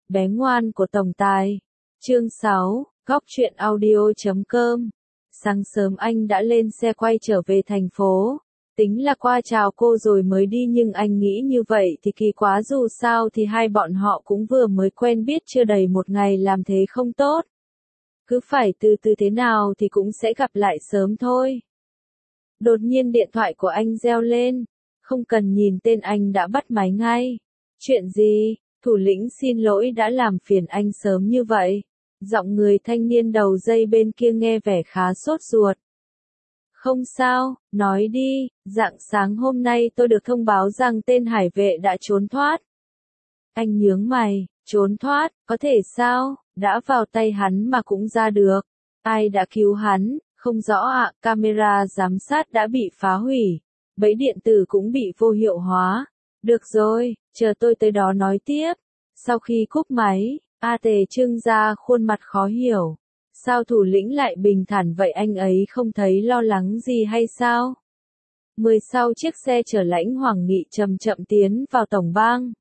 Bé ngoan của tổng tài. Chương 6, Góc truyện audio.com. Sáng sớm anh đã lên xe quay trở về thành phố. Tính là qua chào cô rồi mới đi, nhưng anh nghĩ như vậy thì kỳ quá, dù sao thì hai bọn họ cũng vừa mới quen biết chưa đầy một ngày, làm thế không tốt. Cứ phải từ từ, thế nào thì cũng sẽ gặp lại sớm thôi. Đột nhiên điện thoại của anh reo lên. Không cần nhìn tên anh đã bắt máy ngay. Chuyện gì? Thủ lĩnh xin lỗi đã làm phiền anh sớm như vậy. Giọng người thanh niên đầu dây bên kia nghe vẻ khá sốt ruột. Không sao, nói đi. Rạng sáng hôm nay tôi được thông báo rằng tên hải vệ đã trốn thoát. Anh nhướng mày. Trốn thoát, có thể sao? Đã vào tay hắn mà cũng ra được. Ai đã cứu hắn? Không rõ ạ. Camera giám sát đã bị phá hủy. Bẫy điện tử cũng bị vô hiệu hóa. Được rồi, chờ tôi tới đó nói tiếp. Sau khi cúp máy, A.T. trưng ra khuôn mặt khó hiểu. Sao thủ lĩnh lại bình thản vậy, anh ấy không thấy lo lắng gì hay sao? 10 sau chiếc xe chở Lãnh Hoàng Nghị chậm chậm tiến vào tổng bang.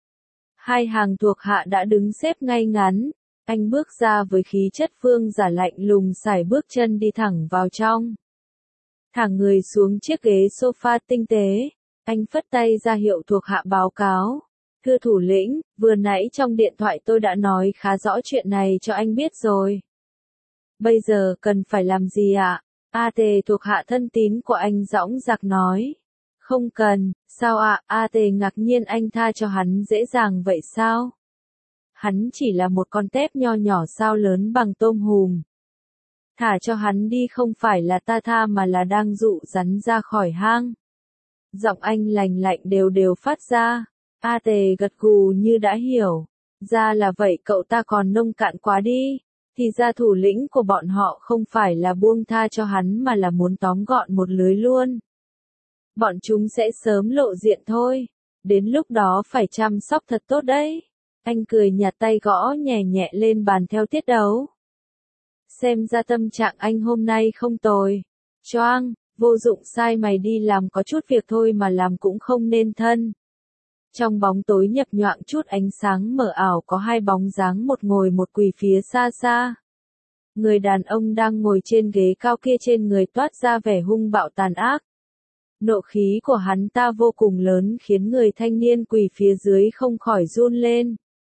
Hai hàng thuộc hạ đã đứng xếp ngay ngắn. Anh bước ra với khí chất vương giả lạnh lùng, sải bước chân đi thẳng vào trong. Thẳng người xuống chiếc ghế sofa tinh tế. Anh phất tay ra hiệu thuộc hạ báo cáo. Thưa thủ lĩnh, vừa nãy trong điện thoại tôi đã nói khá rõ chuyện này cho anh biết rồi. Bây giờ cần phải làm gì ạ? A.T. thuộc hạ thân tín của anh dõng dạc nói. Không cần, sao ạ? A.T. ngạc nhiên, anh tha cho hắn dễ dàng vậy sao? Hắn chỉ là một con tép nho nhỏ sao lớn bằng tôm hùm. Thả cho hắn đi không phải là ta tha mà là đang dụ rắn ra khỏi hang. Giọng anh lành lạnh đều đều phát ra. A.T. gật gù như đã hiểu. Ra là vậy, cậu ta còn nông cạn quá đi. Thì ra thủ lĩnh của bọn họ không phải là buông tha cho hắn mà là muốn tóm gọn một lưới luôn. Bọn chúng sẽ sớm lộ diện thôi. Đến lúc đó phải chăm sóc thật tốt đấy. Anh cười nhạt, tay gõ nhẹ nhẹ lên bàn theo tiết đấu. Xem ra tâm trạng anh hôm nay không tồi. Choang, vô dụng, sai mày đi làm có chút việc thôi mà làm cũng không nên thân. Trong bóng tối nhập nhoạng chút ánh sáng mờ ảo có hai bóng dáng, một ngồi một quỳ phía xa xa. Người đàn ông đang ngồi trên ghế cao kia trên người toát ra vẻ hung bạo tàn ác. Nộ khí của hắn ta vô cùng lớn khiến người thanh niên quỳ phía dưới không khỏi run lên.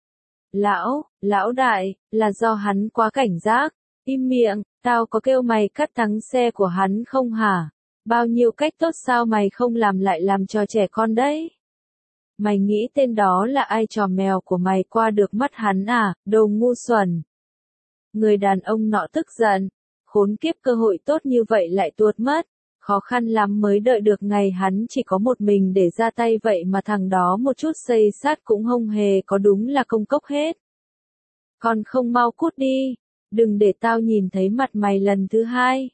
Lão đại, là do hắn quá cảnh giác. Im miệng, tao có kêu mày cắt thắng xe của hắn không hả? Bao nhiêu cách tốt sao mày không làm, lại làm trò trẻ con đấy. Mày nghĩ tên đó là ai? Trò mèo của mày qua được mắt hắn à, đồ ngu xuẩn. Người đàn ông nọ tức giận. Khốn kiếp, cơ hội tốt như vậy lại tuột mất. Khó khăn lắm mới đợi được ngày hắn chỉ có một mình để ra tay, vậy mà thằng đó một chút xây sát cũng không hề có, đúng là công cốc hết. Còn không mau cút đi. Đừng để tao nhìn thấy mặt mày lần thứ hai.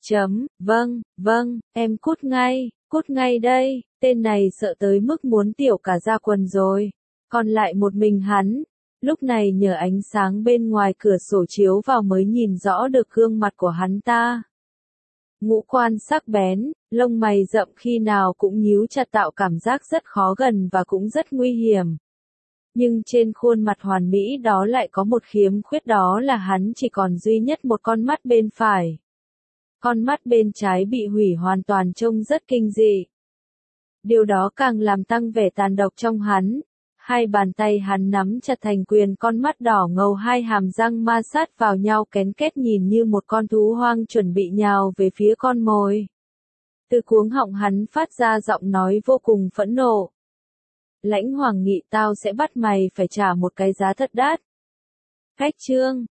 Vâng, em cút ngay đây. Tên này sợ tới mức muốn tiểu cả ra quần rồi. Còn lại một mình hắn. Lúc này nhờ ánh sáng bên ngoài cửa sổ chiếu vào mới nhìn rõ được gương mặt của hắn ta. Ngũ quan sắc bén, lông mày rậm khi nào cũng nhíu chặt tạo cảm giác rất khó gần và cũng rất nguy hiểm. Nhưng trên khuôn mặt hoàn mỹ đó lại có một khiếm khuyết, đó là hắn chỉ còn duy nhất một con mắt bên phải. Con mắt bên trái bị hủy hoàn toàn, trông rất kinh dị. Điều đó càng làm tăng vẻ tàn độc trong hắn. Hai bàn tay hắn nắm chặt thành quyền, con mắt đỏ ngầu, hai hàm răng ma sát vào nhau kén két, nhìn như một con thú hoang chuẩn bị nhào về phía con mồi. Từ cuống họng hắn phát ra giọng nói vô cùng phẫn nộ. Lãnh Hoàng Nghị, tao sẽ bắt mày phải trả một cái giá thật đắt. Cách chương